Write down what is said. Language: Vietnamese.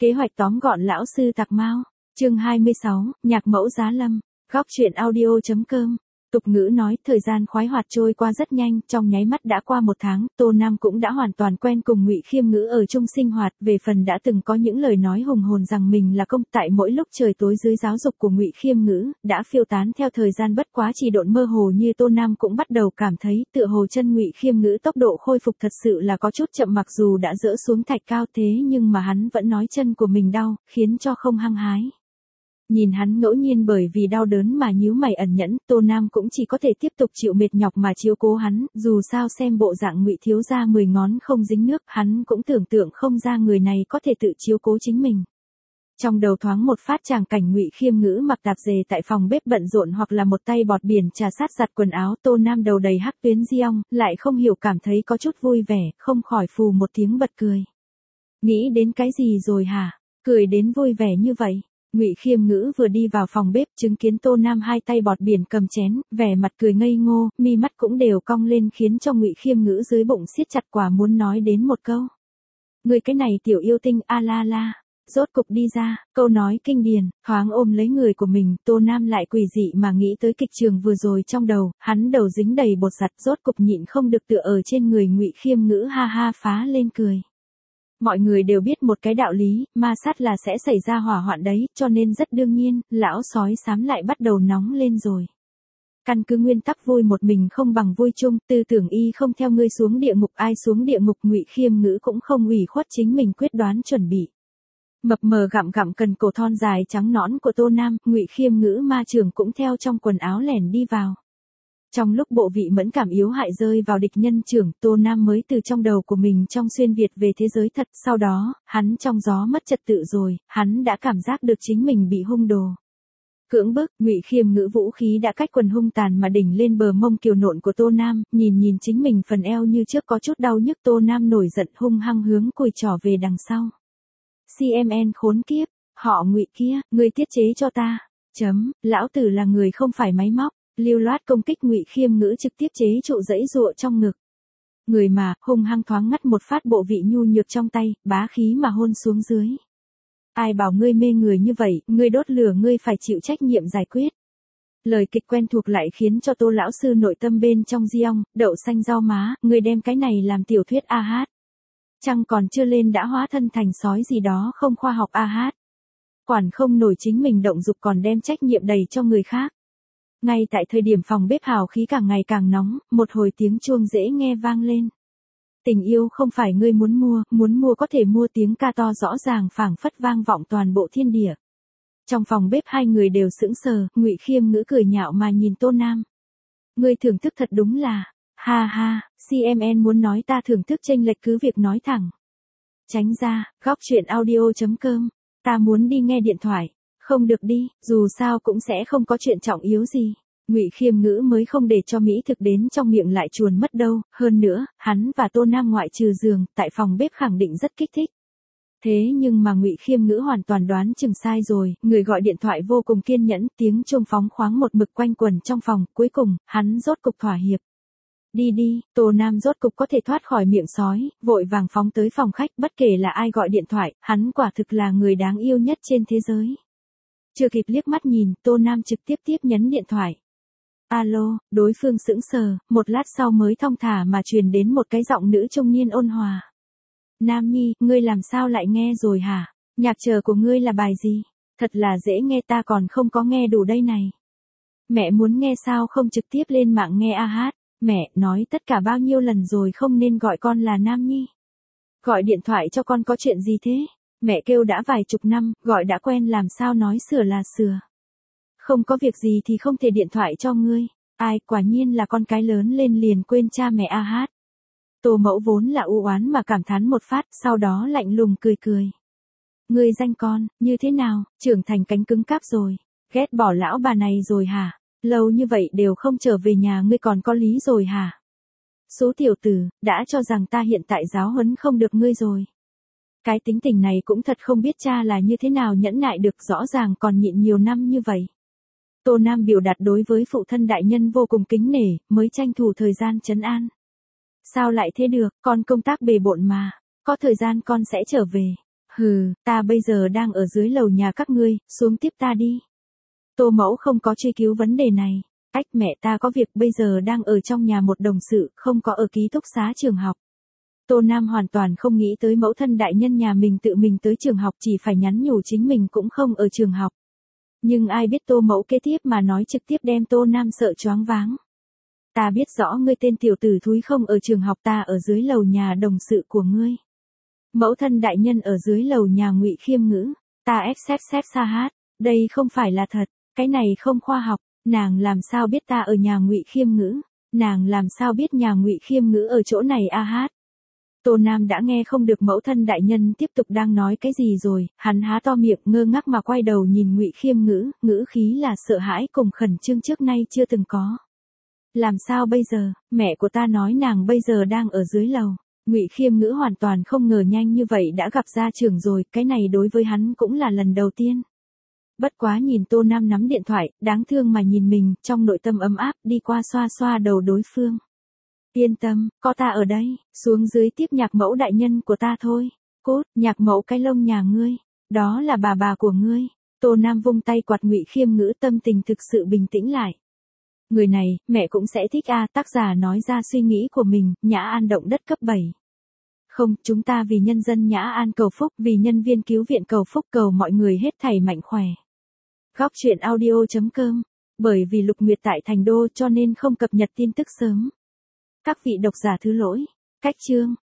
Kế hoạch tóm gọn lão sư Tạc Mao. Chương 26, nhạc mẫu Giá Lâm. Góc truyện audio.com. Tục ngữ nói, thời gian khoái hoạt trôi qua rất nhanh, trong nháy mắt đã qua 1 tháng, Tô Nam cũng đã hoàn toàn quen cùng Ngụy Khiêm Ngữ ở chung sinh hoạt, về phần đã từng có những lời nói hùng hồn rằng mình là công, tại mỗi lúc trời tối dưới giáo dục của Ngụy Khiêm Ngữ, đã phiêu tán theo thời gian bất quá chỉ độn mơ hồ như Tô Nam cũng bắt đầu cảm thấy, tựa hồ chân Ngụy Khiêm Ngữ tốc độ khôi phục thật sự là có chút chậm, mặc dù đã dỡ xuống thạch cao thế nhưng mà hắn vẫn nói chân của mình đau, khiến cho không hăng hái. Nhìn hắn ngẫu nhiên bởi vì đau đớn mà nhíu mày ẩn nhẫn, Tô Nam cũng chỉ có thể tiếp tục chịu mệt nhọc mà chiếu cố hắn, dù sao xem bộ dạng Ngụy thiếu gia 10 ngón không dính nước, hắn cũng tưởng tượng không ra người này có thể tự chiếu cố chính mình. Trong đầu thoáng một phát tràng cảnh Ngụy Khiêm Ngữ mặc tạp dề tại phòng bếp bận rộn hoặc là một tay bọt biển trà sát giặt quần áo, Tô Nam đầu đầy hắc tuyến diong, lại không hiểu cảm thấy có chút vui vẻ, không khỏi phù một tiếng bật cười. Nghĩ đến cái gì rồi hả? Cười đến vui vẻ như vậy. Ngụy Khiêm Ngữ vừa đi vào phòng bếp, chứng kiến Tô Nam hai tay bọt biển cầm chén, vẻ mặt cười ngây ngô, mi mắt cũng đều cong lên khiến cho Ngụy Khiêm Ngữ dưới bụng siết chặt, quả muốn nói đến một câu. Người cái này tiểu yêu tinh, a la la. Rốt cục đi ra, câu nói kinh điển, thoáng ôm lấy người của mình, Tô Nam lại quỷ dị mà nghĩ tới kịch trường vừa rồi trong đầu, hắn đầu dính đầy bột giặt, rốt cục nhịn không được tựa ở trên người Ngụy Khiêm Ngữ ha ha phá lên cười. Mọi người đều biết một cái đạo lý, ma sát là sẽ xảy ra hỏa hoạn đấy, cho nên rất đương nhiên, lão sói xám lại bắt đầu nóng lên rồi. Căn cứ nguyên tắc vui một mình không bằng vui chung, tư tưởng y không theo ngươi xuống địa ngục, ai xuống địa ngục, Ngụy Khiêm Ngữ cũng không ủy khuất chính mình quyết đoán chuẩn bị. Mập mờ gặm gặm cần cổ thon dài trắng nõn của Tô Nam, Ngụy Khiêm Ngữ ma trưởng cũng theo trong quần áo lẻn đi vào. Trong lúc bộ vị mẫn cảm yếu hại rơi vào địch nhân trưởng, Tô Nam mới từ trong đầu của mình trong xuyên Việt về thế giới thật, sau đó, hắn trong gió mất trật tự rồi, hắn đã cảm giác được chính mình bị hung đồ. Cưỡng bức, Ngụy Khiêm Ngữ vũ khí đã cách quần hung tàn mà đỉnh lên bờ mông kiều nộn của Tô Nam, nhìn chính mình phần eo như trước có chút đau nhức, Tô Nam nổi giận hung hăng hướng cùi trỏ về đằng sau. CMN khốn kiếp, họ Ngụy kia, ngươi tiết chế cho ta. Lão tử là người không phải máy móc. Lưu loát công kích Ngụy Khiêm Ngữ trực tiếp chế trụ dãy dụa trong ngực. Người mà, hung hăng thoáng ngắt một phát bộ vị nhu nhược trong tay, bá khí mà hôn xuống dưới. Ai bảo ngươi mê người như vậy, ngươi đốt lửa ngươi phải chịu trách nhiệm giải quyết. Lời kịch quen thuộc lại khiến cho Tô lão sư nội tâm bên trong diong, đậu xanh rau má, ngươi đem cái này làm tiểu thuyết a hát. Trăng còn chưa lên đã hóa thân thành sói gì đó không khoa học a hát. Quản không nổi chính mình động dục còn đem trách nhiệm đầy cho người khác. Ngay tại thời điểm phòng bếp hào khí càng ngày càng nóng, một hồi tiếng chuông dễ nghe vang lên. Tình yêu không phải ngươi muốn mua có thể mua, tiếng ca to rõ ràng phảng phất vang vọng toàn bộ thiên địa. Trong phòng bếp hai người đều sững sờ, Ngụy Khiêm Ngữ cười nhạo mà nhìn Tô Nam. Ngươi thưởng thức thật đúng là, ha ha, CMN muốn nói ta thưởng thức chênh lệch cứ việc nói thẳng. Tránh ra, góc truyện audio.com, ta muốn đi nghe điện thoại. Không được đi, dù sao cũng sẽ không có chuyện trọng yếu gì. Ngụy Khiêm Ngữ mới không để cho mỹ thực đến trong miệng lại chuồn mất đâu, hơn nữa, hắn và Tô Nam ngoại trừ giường, tại phòng bếp khẳng định rất kích thích. Thế nhưng mà Ngụy Khiêm Ngữ hoàn toàn đoán chừng sai rồi, người gọi điện thoại vô cùng kiên nhẫn, tiếng chuông phóng khoáng một mực quanh quẩn trong phòng, cuối cùng, hắn rốt cục thỏa hiệp. Đi đi, Tô Nam rốt cục có thể thoát khỏi miệng sói, vội vàng phóng tới phòng khách, bất kể là ai gọi điện thoại, hắn quả thực là người đáng yêu nhất trên thế giới. Chưa kịp liếc mắt nhìn, Tô Nam trực tiếp nhấn điện thoại. Alo, đối phương sững sờ, một lát sau mới thong thả mà truyền đến một cái giọng nữ trung niên ôn hòa. Nam Nhi, ngươi làm sao lại nghe rồi hả? Nhạc chờ của ngươi là bài gì? Thật là dễ nghe, ta còn không có nghe đủ đây này. Mẹ muốn nghe sao không trực tiếp lên mạng nghe a hát? Mẹ, nói tất cả bao nhiêu lần rồi không nên gọi con là Nam Nhi. Gọi điện thoại cho con có chuyện gì thế? Mẹ kêu đã vài chục năm, gọi đã quen làm sao nói sửa là sửa. Không có việc gì thì không thể điện thoại cho ngươi. Ai, quả nhiên là con cái lớn lên liền quên cha mẹ a hát. Tô mẫu vốn là u oán mà cảm thán một phát, sau đó lạnh lùng cười. Ngươi danh con, như thế nào, trưởng thành cánh cứng cáp rồi. Ghét bỏ lão bà này rồi hả? Lâu như vậy đều không trở về nhà ngươi còn có lý rồi hả? Số tiểu tử, đã cho rằng ta hiện tại giáo huấn không được ngươi rồi. Cái tính tình này cũng thật không biết cha là như thế nào nhẫn nại được, rõ ràng còn nhịn nhiều năm như vậy. Tô Nam biểu đạt đối với phụ thân đại nhân vô cùng kính nể, mới tranh thủ thời gian trấn an. Sao lại thế được, con công tác bề bộn mà, có thời gian con sẽ trở về. Hừ, ta bây giờ đang ở dưới lầu nhà các ngươi, xuống tiếp ta đi. Tô Mẫu không có truy cứu vấn đề này. Ách, mẹ ta có việc bây giờ đang ở trong nhà một đồng sự, không có ở ký túc xá trường học. Tô Nam hoàn toàn không nghĩ tới mẫu thân đại nhân nhà mình tự mình tới trường học, chỉ phải nhắn nhủ chính mình cũng không ở trường học. Nhưng ai biết Tô Mẫu kế tiếp mà nói trực tiếp đem Tô Nam sợ choáng váng. Ta biết rõ ngươi tên tiểu tử thúi không ở trường học, ta ở dưới lầu nhà đồng sự của ngươi. Mẫu thân đại nhân ở dưới lầu nhà Ngụy Khiêm Ngữ. Ta xếp xa hát, đây không phải là thật, cái này không khoa học. Nàng làm sao biết ta ở nhà Ngụy Khiêm Ngữ? Nàng làm sao biết nhà Ngụy Khiêm Ngữ ở chỗ này a hát? Tô Nam đã nghe không được mẫu thân đại nhân tiếp tục đang nói cái gì rồi, hắn há to miệng ngơ ngác mà quay đầu nhìn Ngụy Khiêm Ngữ, ngữ khí là sợ hãi cùng khẩn trương trước nay chưa từng có. Làm sao bây giờ, mẹ của ta nói nàng bây giờ đang ở dưới lầu. Ngụy Khiêm Ngữ hoàn toàn không ngờ nhanh như vậy đã gặp gia trưởng rồi, cái này đối với hắn cũng là lần đầu tiên. Bất quá nhìn Tô Nam nắm điện thoại, đáng thương mà nhìn mình, trong nội tâm ấm áp, đi qua xoa xoa đầu đối phương. Yên tâm, có ta ở đây, xuống dưới tiếp nhạc mẫu đại nhân của ta thôi. Cút, nhạc mẫu cái lông nhà ngươi, đó là bà của ngươi. Tô Nam vung tay quạt Ngụy Khiêm Ngữ, tâm tình thực sự bình tĩnh lại. Người này, mẹ cũng sẽ thích a, tác giả nói ra suy nghĩ của mình, Nhã An động đất cấp 7. Không, chúng ta vì nhân dân Nhã An cầu phúc, vì nhân viên cứu viện cầu phúc, cầu mọi người hết thảy mạnh khỏe. Góc truyện audio.com. Bởi vì Lục Nguyệt tại Thành Đô cho nên không cập nhật tin tức sớm. Các vị độc giả thứ lỗi. Cách chương.